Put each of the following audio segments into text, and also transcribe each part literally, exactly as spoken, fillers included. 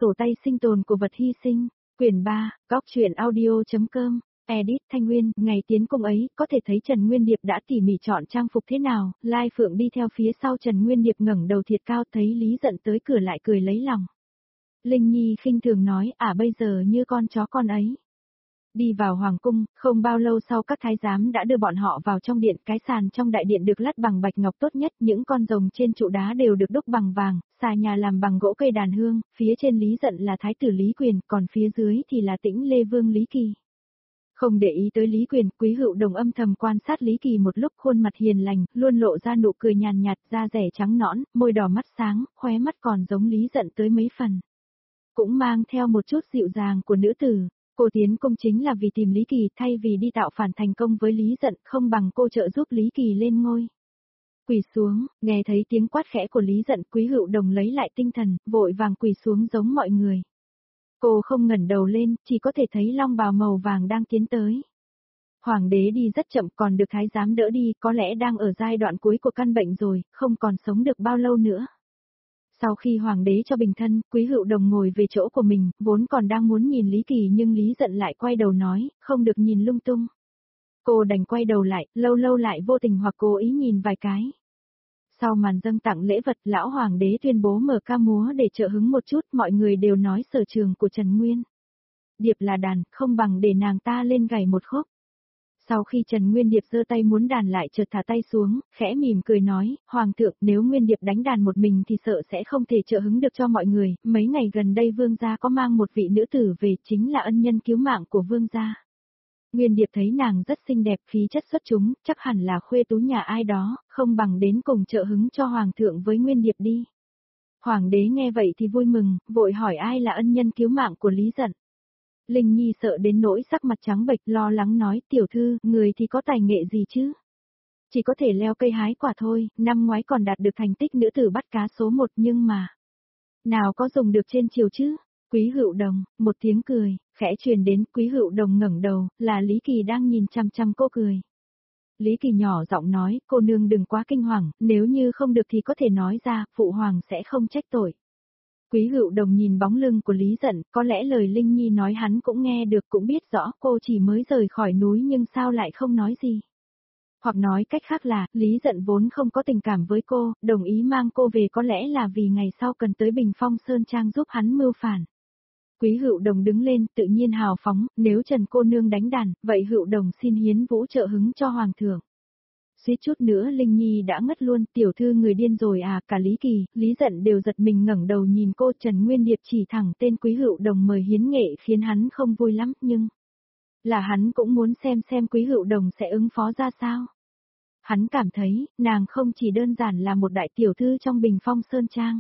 sổ tay sinh tồn của vật hy sinh, quyển ba, góc truyện audio.com, edit Thanh Nguyên, ngày tiến cung ấy, có thể thấy Trần Nguyên Điệp đã tỉ mỉ chọn trang phục thế nào, Lai Phượng đi theo phía sau Trần Nguyên Điệp ngẩng đầu thiệt cao thấy Lý Dận tới cửa lại cười lấy lòng. Linh Nhi khinh thường nói, à bây giờ như con chó con ấy. Đi vào hoàng cung, không bao lâu sau các thái giám đã đưa bọn họ vào trong điện, cái sàn trong đại điện được lát bằng bạch ngọc tốt nhất, những con rồng trên trụ đá đều được đúc bằng vàng, xà nhà làm bằng gỗ cây đàn hương, phía trên Lý Dận là thái tử Lý Quyền, còn phía dưới thì là Tĩnh Lê Vương Lý Kỳ. Không để ý tới Lý Quyền, Quý Hựu Đồng âm thầm quan sát Lý Kỳ một lúc, khuôn mặt hiền lành, luôn lộ ra nụ cười nhàn nhạt, da rẻ trắng nõn, môi đỏ mắt sáng, khóe mắt còn giống Lý Dận tới mấy phần. Cũng mang theo một chút dịu dàng của nữ tử. Cô tiến cung chính là vì tìm Lý Kỳ, thay vì đi tạo phản thành công với Lý Dận, không bằng cô trợ giúp Lý Kỳ lên ngôi. Quỳ xuống, nghe thấy tiếng quát khẽ của Lý Dận, Quý Hựu Đồng lấy lại tinh thần, vội vàng quỳ xuống giống mọi người. Cô không ngẩng đầu lên, chỉ có thể thấy long bào màu vàng đang tiến tới. Hoàng đế đi rất chậm, còn được thái giám đỡ đi, có lẽ đang ở giai đoạn cuối của căn bệnh rồi, không còn sống được bao lâu nữa. Sau khi hoàng đế cho bình thân, Quý Hựu Đồng ngồi về chỗ của mình, vốn còn đang muốn nhìn Lý Kỳ nhưng Lý Dận lại quay đầu nói, không được nhìn lung tung. Cô đành quay đầu lại, lâu lâu lại vô tình hoặc cố ý nhìn vài cái. Sau màn dâng tặng lễ vật, lão hoàng đế tuyên bố mở ca múa để trợ hứng một chút, mọi người đều nói sở trường của Trần Nguyên Điệp là đàn, không bằng để nàng ta lên gảy một khúc. Sau khi Trần Nguyên Điệp giơ tay muốn đàn lại chợt thả tay xuống, khẽ mỉm cười nói, Hoàng thượng, nếu Nguyên Điệp đánh đàn một mình thì sợ sẽ không thể trợ hứng được cho mọi người, mấy ngày gần đây vương gia có mang một vị nữ tử về, chính là ân nhân cứu mạng của vương gia. Nguyên Điệp thấy nàng rất xinh đẹp, khí chất xuất chúng, chắc hẳn là khuê tú nhà ai đó, không bằng đến cùng trợ hứng cho Hoàng thượng với Nguyên Điệp đi. Hoàng đế nghe vậy thì vui mừng, vội hỏi ai là ân nhân cứu mạng của Lý Dận. Linh Nhi sợ đến nỗi sắc mặt trắng bệch, lo lắng nói, tiểu thư, người thì có tài nghệ gì chứ? Chỉ có thể leo cây hái quả thôi, năm ngoái còn đạt được thành tích nữ tử bắt cá số một nhưng mà... nào có dùng được trên chiều chứ? Quý Hựu Đồng, một tiếng cười, khẽ truyền đến, Quý Hựu Đồng ngẩng đầu, là Lý Kỳ đang nhìn chăm chăm cô cười. Lý Kỳ nhỏ giọng nói, cô nương đừng quá kinh hoàng, nếu như không được thì có thể nói ra, phụ hoàng sẽ không trách tội. Quý Hựu Đồng nhìn bóng lưng của Lý Dận, có lẽ lời Linh Nhi nói hắn cũng nghe được, cũng biết rõ cô chỉ mới rời khỏi núi nhưng sao lại không nói gì. Hoặc nói cách khác là, Lý Dận vốn không có tình cảm với cô, đồng ý mang cô về có lẽ là vì ngày sau cần tới Bình Phong Sơn Trang giúp hắn mưu phản. Quý Hựu Đồng đứng lên, tự nhiên hào phóng, nếu Trần cô nương đánh đàn, vậy Hựu Đồng xin hiến vũ trợ hứng cho Hoàng thượng. Suýt chút nữa Linh Nhi đã ngất luôn, tiểu thư người điên rồi à, cả Lý Kỳ, Lý Dận đều giật mình ngẩng đầu nhìn cô. Trần Nguyên Điệp chỉ thẳng tên Quý Hựu Đồng mời hiến nghệ khiến hắn không vui lắm, nhưng là hắn cũng muốn xem xem Quý Hựu Đồng sẽ ứng phó ra sao. Hắn cảm thấy, nàng không chỉ đơn giản là một đại tiểu thư trong Bình Phong Sơn Trang.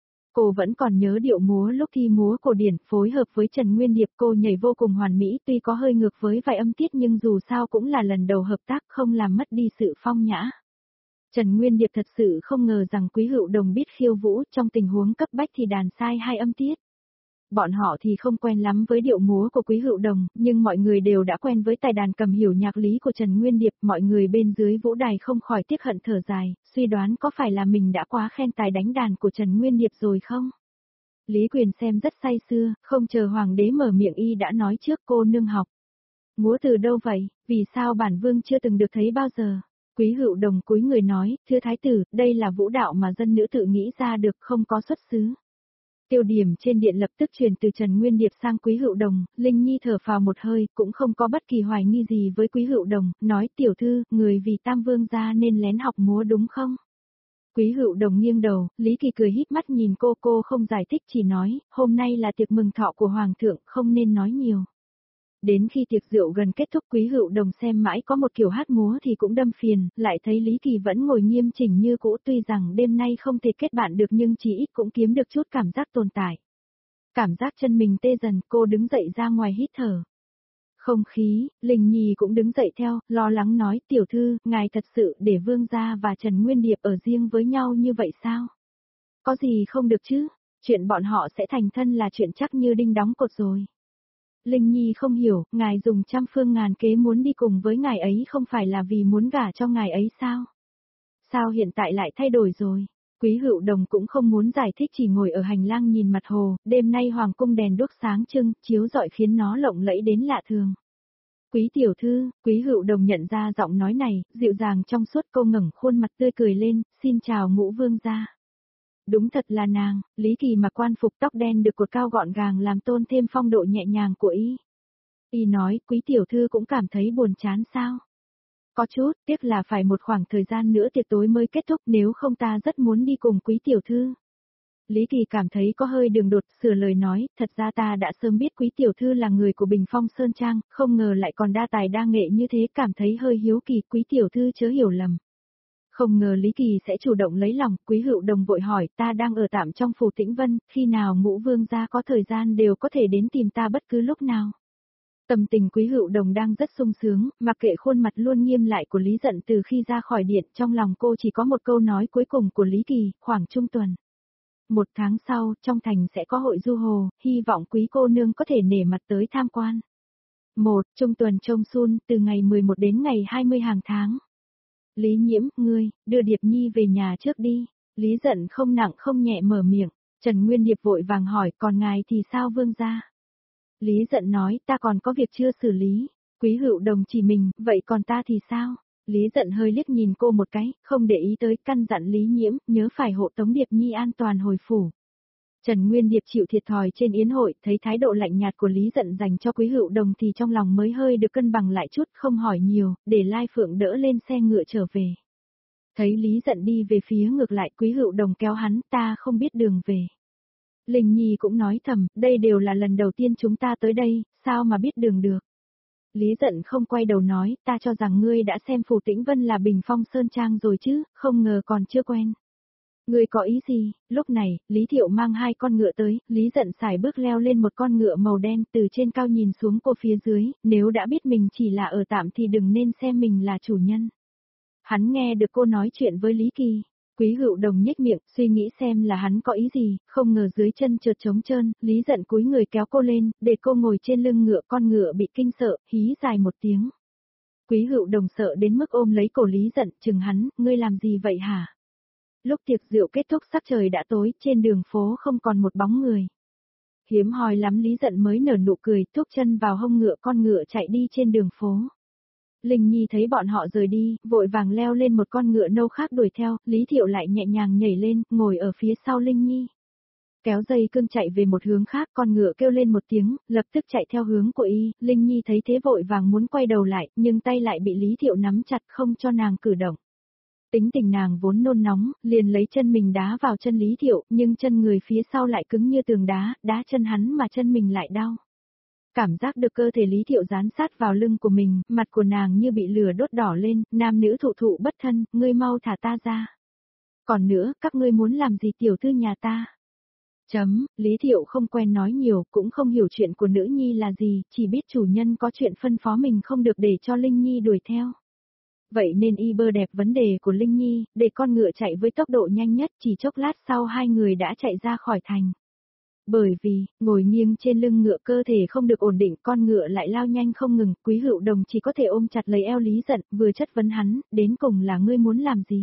Cô vẫn còn nhớ điệu múa lúc thi múa cổ điển, phối hợp với Trần Nguyên Điệp cô nhảy vô cùng hoàn mỹ, tuy có hơi ngược với vài âm tiết nhưng dù sao cũng là lần đầu hợp tác, không làm mất đi sự phong nhã. Trần Nguyên Điệp thật sự không ngờ rằng Quý Hựu Đồng biết khiêu vũ, trong tình huống cấp bách thì đàn sai hai âm tiết. Bọn họ thì không quen lắm với điệu múa của Quý Hựu Đồng, nhưng mọi người đều đã quen với tài đàn cầm hiểu nhạc lý của Trần Nguyên Điệp, mọi người bên dưới vũ đài không khỏi tiếc hận thở dài, suy đoán có phải là mình đã quá khen tài đánh đàn của Trần Nguyên Điệp rồi không? Lý Quyền xem rất say sưa, không chờ hoàng đế mở miệng y đã nói trước, cô nương học múa từ đâu vậy, vì sao bản vương chưa từng được thấy bao giờ? Quý Hựu Đồng cúi người nói, thưa thái tử, đây là vũ đạo mà dân nữ tự nghĩ ra được, không có xuất xứ. Tiêu điểm trên điện lập tức truyền từ Trần Nguyên Điệp sang Quý Hựu Đồng, Linh Nhi thở phào một hơi, cũng không có bất kỳ hoài nghi gì với Quý Hựu Đồng, nói tiểu thư, người vì Tam Vương gia nên lén học múa đúng không? Quý Hựu Đồng nghiêng đầu, Lý Kỳ cười híp mắt nhìn cô, cô không giải thích chỉ nói, hôm nay là tiệc mừng thọ của Hoàng thượng, không nên nói nhiều. Đến khi tiệc rượu gần kết thúc Quý Hựu Đồng xem mãi có một kiểu hát múa thì cũng đâm phiền, lại thấy Lý Kỳ vẫn ngồi nghiêm chỉnh như cũ, tuy rằng đêm nay không thể kết bạn được nhưng chỉ ít cũng kiếm được chút cảm giác tồn tại. Cảm giác chân mình tê dần, cô đứng dậy ra ngoài hít thở. Không khí, Linh Nhi cũng đứng dậy theo, lo lắng nói, tiểu thư, ngài thật sự để vương gia và Trần Nguyên Điệp ở riêng với nhau như vậy sao? Có gì không được chứ, chuyện bọn họ sẽ thành thân là chuyện chắc như đinh đóng cột rồi. Linh Nhi không hiểu, ngài dùng trăm phương ngàn kế muốn đi cùng với ngài ấy không phải là vì muốn gả cho ngài ấy sao? Sao hiện tại lại thay đổi rồi? Quý Hữu Đồng cũng không muốn giải thích, chỉ ngồi ở hành lang nhìn mặt hồ, đêm nay hoàng cung đèn đuốc sáng trưng, chiếu rọi khiến nó lộng lẫy đến lạ thường. Quý tiểu thư, Quý Hữu Đồng nhận ra giọng nói này, dịu dàng trong suốt, cô ngẩng khuôn mặt tươi cười lên, xin chào Ngũ vương gia. Đúng thật là nàng, Lý Kỳ mặc quan phục tóc đen được cột cao gọn gàng làm tôn thêm phong độ nhẹ nhàng của y. Y nói, Quý tiểu thư cũng cảm thấy buồn chán sao? Có chút, tiếc là phải một khoảng thời gian nữa tiệc tối mới kết thúc, nếu không ta rất muốn đi cùng Quý tiểu thư. Lý Kỳ cảm thấy có hơi đường đột, sửa lời nói, thật ra ta đã sớm biết Quý tiểu thư là người của Bình Phong Sơn Trang, không ngờ lại còn đa tài đa nghệ như thế, cảm thấy hơi hiếu kỳ, Quý tiểu thư chớ hiểu lầm. Không ngờ Lý Kỳ sẽ chủ động lấy lòng, Quý Hữu Đồng vội hỏi, ta đang ở tạm trong phủ Tĩnh Vân, khi nào Ngũ vương gia có thời gian đều có thể đến tìm ta bất cứ lúc nào. Tâm tình Quý Hữu Đồng đang rất sung sướng, mặc kệ khuôn mặt luôn nghiêm lại của Lý Dận từ khi ra khỏi điện, trong lòng cô chỉ có một câu nói cuối cùng của Lý Kỳ, khoảng trung tuần. Một tháng sau, trong thành sẽ có hội du hồ, hy vọng quý cô nương có thể nể mặt tới tham quan. Một, trung tuần trông xuân, từ ngày mười một đến ngày hai mươi hàng tháng. Lý Nhiễm, ngươi, đưa Điệp Nhi về nhà trước đi. Lý Dận không nặng không nhẹ mở miệng. Trần Nguyên Điệp vội vàng hỏi, còn ngài thì sao vương gia? Lý Dận nói, ta còn có việc chưa xử lý. Quý Hữu Đồng chỉ mình, vậy còn ta thì sao? Lý Dận hơi liếc nhìn cô một cái, không để ý tới, căn dặn Lý Nhiễm, nhớ phải hộ tống Điệp Nhi an toàn hồi phủ. Trần Nguyên Điệp chịu thiệt thòi trên yến hội, thấy thái độ lạnh nhạt của Lý Dận dành cho Quý Hữu Đồng thì trong lòng mới hơi được cân bằng lại chút, không hỏi nhiều, để Lai Phượng đỡ lên xe ngựa trở về. Thấy Lý Dận đi về phía ngược lại, Quý Hữu Đồng kéo hắn, ta không biết đường về. Linh Nhi cũng nói thầm, đây đều là lần đầu tiên chúng ta tới đây, sao mà biết đường được. Lý Dận không quay đầu nói, ta cho rằng ngươi đã xem phủ Tĩnh Vân là Bình Phong Sơn Trang rồi chứ, không ngờ còn chưa quen. Ngươi có ý gì? Lúc này, Lý Thiệu mang hai con ngựa tới, Lý Dận sải bước leo lên một con ngựa màu đen, từ trên cao nhìn xuống cô phía dưới, nếu đã biết mình chỉ là ở tạm thì đừng nên xem mình là chủ nhân. Hắn nghe được cô nói chuyện với Lý Kỳ. Quý Hữu Đồng nhếch miệng, suy nghĩ xem là hắn có ý gì, không ngờ dưới chân trượt trống trơn, Lý Dận cúi người kéo cô lên, để cô ngồi trên lưng ngựa, con ngựa bị kinh sợ, hí dài một tiếng. Quý Hữu Đồng sợ đến mức ôm lấy cổ Lý Dận, chừng hắn, ngươi làm gì vậy hả? Lúc tiệc rượu kết thúc sắc trời đã tối, trên đường phố không còn một bóng người. Hiếm hoi lắm Lý Dận mới nở nụ cười, thúc chân vào hông ngựa, con ngựa chạy đi trên đường phố. Linh Nhi thấy bọn họ rời đi, vội vàng leo lên một con ngựa nâu khác đuổi theo, Lý Thiệu lại nhẹ nhàng nhảy lên, ngồi ở phía sau Linh Nhi. Kéo dây cương chạy về một hướng khác, con ngựa kêu lên một tiếng, lập tức chạy theo hướng của y, Linh Nhi thấy thế vội vàng muốn quay đầu lại, nhưng tay lại bị Lý Thiệu nắm chặt không cho nàng cử động. Tính tình nàng vốn nôn nóng, liền lấy chân mình đá vào chân Lý Thiệu, nhưng chân người phía sau lại cứng như tường đá, đá chân hắn mà chân mình lại đau. Cảm giác được cơ thể Lý Thiệu dán sát vào lưng của mình, mặt của nàng như bị lửa đốt đỏ lên, nam nữ thụ thụ bất thân, ngươi mau thả ta ra. Còn nữa, các ngươi muốn làm gì tiểu thư nhà ta? Chấm, Lý Thiệu không quen nói nhiều, cũng không hiểu chuyện của nữ nhi là gì, chỉ biết chủ nhân có chuyện phân phó mình không được để cho Linh Nhi đuổi theo. Vậy nên y bơ đẹp vấn đề của Linh Nhi, để con ngựa chạy với tốc độ nhanh nhất, chỉ chốc lát sau hai người đã chạy ra khỏi thành. Bởi vì, ngồi nghiêng trên lưng ngựa cơ thể không được ổn định, con ngựa lại lao nhanh không ngừng, Quý Hữu Đồng chỉ có thể ôm chặt lấy eo Lý Dận, vừa chất vấn hắn, đến cùng là ngươi muốn làm gì?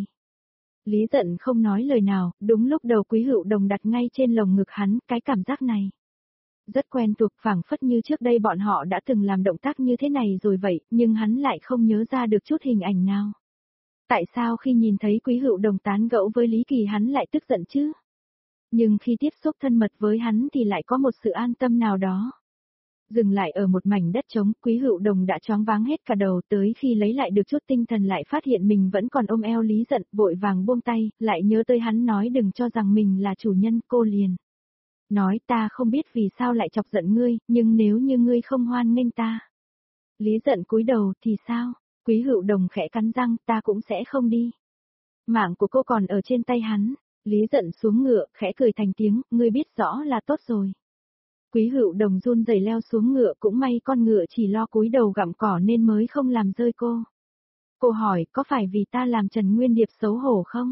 Lý Dận không nói lời nào, đúng lúc đầu Quý Hữu Đồng đặt ngay trên lồng ngực hắn, cái cảm giác này. Rất quen thuộc, phảng phất như trước đây bọn họ đã từng làm động tác như thế này rồi vậy, nhưng hắn lại không nhớ ra được chút hình ảnh nào. Tại sao khi nhìn thấy Quý Hữu Đồng tán gẫu với Lý Kỳ hắn lại tức giận chứ? Nhưng khi tiếp xúc thân mật với hắn thì lại có một sự an tâm nào đó. Dừng lại ở một mảnh đất trống, Quý Hữu Đồng đã choáng váng hết cả đầu, tới khi lấy lại được chút tinh thần lại phát hiện mình vẫn còn ôm eo Lý Dận, vội vàng buông tay, lại nhớ tới hắn nói đừng cho rằng mình là chủ nhân, cô liền. Nói ta không biết vì sao lại chọc giận ngươi, nhưng nếu như ngươi không hoan nghênh ta. Lý Dận cúi đầu thì sao? Quý Hữu Đồng khẽ cắn răng, ta cũng sẽ không đi. Mạng của cô còn ở trên tay hắn. Lý Dận xuống ngựa, khẽ cười thành tiếng, ngươi biết rõ là tốt rồi. Quý Hữu Đồng run rẩy leo xuống ngựa, cũng may con ngựa chỉ lo cúi đầu gặm cỏ nên mới không làm rơi cô. Cô hỏi, có phải vì ta làm Trần Nguyên Điệp xấu hổ không?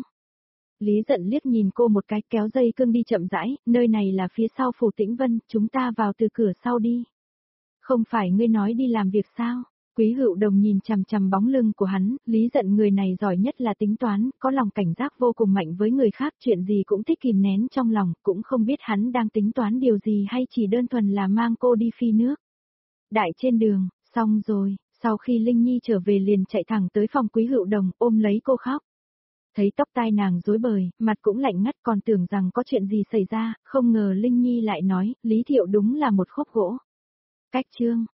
Lý Dận liếc nhìn cô một cái, kéo dây cương đi chậm rãi, nơi này là phía sau phủ Tĩnh Vân, chúng ta vào từ cửa sau đi. Không phải ngươi nói đi làm việc sao? Quý Hữu Đồng nhìn chằm chằm bóng lưng của hắn, Lý Dận người này giỏi nhất là tính toán, có lòng cảnh giác vô cùng mạnh với người khác, chuyện gì cũng thích kìm nén trong lòng, cũng không biết hắn đang tính toán điều gì hay chỉ đơn thuần là mang cô đi phi nước. Đại trên đường, xong rồi, sau khi Linh Nhi trở về liền chạy thẳng tới phòng Quý Hữu Đồng, ôm lấy cô khóc. Thấy tóc tai nàng rối bời, mặt cũng lạnh ngắt, còn tưởng rằng có chuyện gì xảy ra, không ngờ Linh Nhi lại nói, Lý Thiệu đúng là một khúc gỗ. Cách chương